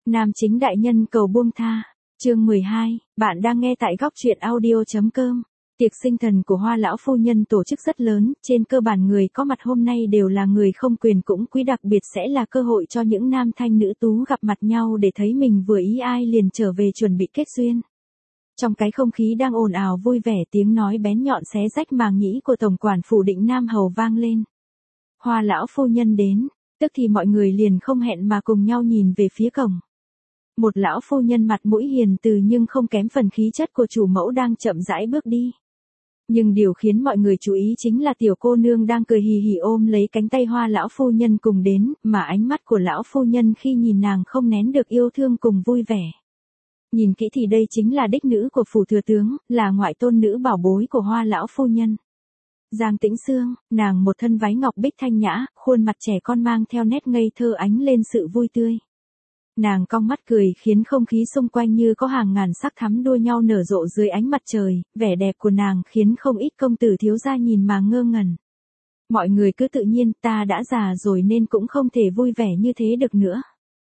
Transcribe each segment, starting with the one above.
Nam chính đại nhân cầu buông tha. Chương 12, bạn đang nghe tại góc truyện audio.com. Tiệc sinh thần của Hoa lão phu nhân tổ chức rất lớn, trên cơ bản người có mặt hôm nay đều là người không quyền cũng quý, đặc biệt sẽ là cơ hội cho những nam thanh nữ tú gặp mặt nhau để thấy mình vừa ý ai liền trở về chuẩn bị kết duyên. Trong cái không khí đang ồn ào vui vẻ, tiếng nói bén nhọn xé rách màng nhĩ của tổng quản phủ Định Nam Hầu vang lên. Hoa lão phu nhân đến, tức thì mọi người liền không hẹn mà cùng nhau nhìn về phía cổng. Một lão phu nhân mặt mũi hiền từ nhưng không kém phần khí chất của chủ mẫu đang chậm rãi bước đi. Nhưng điều khiến mọi người chú ý chính là tiểu cô nương đang cười hì hì ôm lấy cánh tay Hoa lão phu nhân cùng đến, mà ánh mắt của lão phu nhân khi nhìn nàng không nén được yêu thương cùng vui vẻ. Nhìn kỹ thì đây chính là đích nữ của phủ thừa tướng, là ngoại tôn nữ bảo bối của Hoa lão phu nhân. Giang Tĩnh Sương, nàng một thân váy ngọc bích thanh nhã, khuôn mặt trẻ con mang theo nét ngây thơ ánh lên sự vui tươi. Nàng cong mắt cười khiến không khí xung quanh như có hàng ngàn sắc thắm đua nhau nở rộ dưới ánh mặt trời, vẻ đẹp của nàng khiến không ít công tử thiếu gia nhìn mà ngơ ngẩn. Mọi người cứ tự nhiên, ta đã già rồi nên cũng không thể vui vẻ như thế được nữa.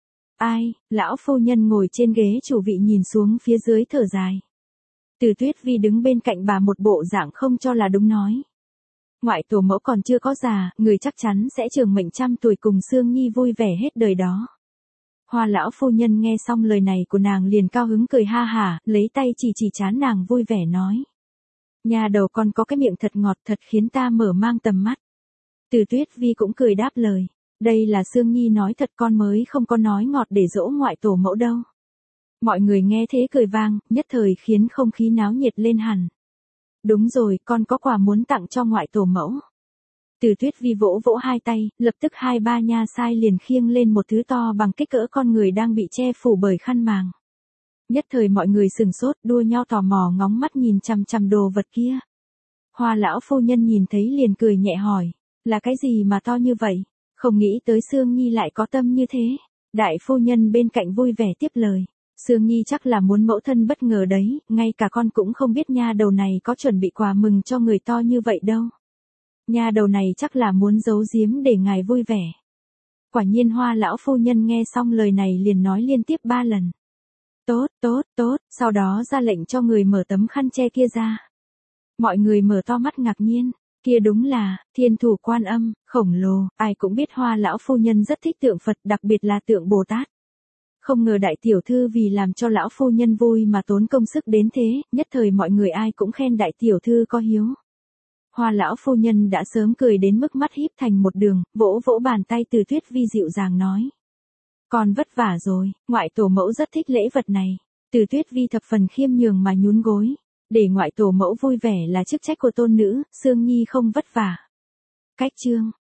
Ai, lão phu nhân ngồi trên ghế chủ vị nhìn xuống phía dưới thở dài. Từ Tuyết Vi đứng bên cạnh bà một bộ dạng không cho là đúng nói. Ngoại tổ mẫu còn chưa có già, người chắc chắn sẽ trường mệnh trăm tuổi cùng Sương Nhi vui vẻ hết đời đó. Hoa lão phu nhân nghe xong lời này của nàng liền cao hứng cười ha hả, lấy tay chỉ trán nàng vui vẻ nói. Nhà đầu con có cái miệng thật ngọt thật khiến ta mở mang tầm mắt. Từ Tuyết Vi cũng cười đáp lời. Đây là Sương Nhi nói thật, con mới không có nói ngọt để dỗ ngoại tổ mẫu đâu. Mọi người nghe thế cười vang, nhất thời khiến không khí náo nhiệt lên hẳn. Đúng rồi, con có quà muốn tặng cho ngoại tổ mẫu. Từ Tuyết Vi vỗ vỗ hai tay, lập tức hai ba nha sai liền khiêng lên một thứ to bằng kích cỡ con người đang bị che phủ bởi khăn màng. Nhất thời mọi người sừng sốt, đua nhau tò mò ngóng mắt nhìn chằm chằm đồ vật kia. Hoa lão phu nhân nhìn thấy liền cười nhẹ hỏi, là cái gì mà to như vậy? Không nghĩ tới Sương Nhi lại có tâm như thế. Đại phu nhân bên cạnh vui vẻ tiếp lời. Sương Nhi chắc là muốn mẫu thân bất ngờ đấy, ngay cả con cũng không biết nha đầu này có chuẩn bị quà mừng cho người to như vậy đâu. Nha đầu này chắc là muốn giấu giếm để ngài vui vẻ. Quả nhiên Hoa lão phu nhân nghe xong lời này liền nói liên tiếp 3 lần. Tốt, tốt, tốt, sau đó ra lệnh cho người mở tấm khăn che kia ra. Mọi người mở to mắt ngạc nhiên. Kia đúng là Thiên Thủ Quan Âm, khổng lồ, ai cũng biết Hoa lão phu nhân rất thích tượng Phật, đặc biệt là tượng Bồ Tát. Không ngờ đại tiểu thư vì làm cho lão phu nhân vui mà tốn công sức đến thế, nhất thời mọi người ai cũng khen đại tiểu thư có hiếu. Hoa lão phu nhân đã sớm cười đến mức mắt híp thành một đường, vỗ vỗ bàn tay Từ Tuyết Vi dịu dàng nói. Con vất vả rồi, ngoại tổ mẫu rất thích lễ vật này. Từ Tuyết Vi thập phần khiêm nhường mà nhún gối. Để ngoại tổ mẫu vui vẻ là chức trách của tôn nữ, Sương Nhi không vất vả. Cách chương.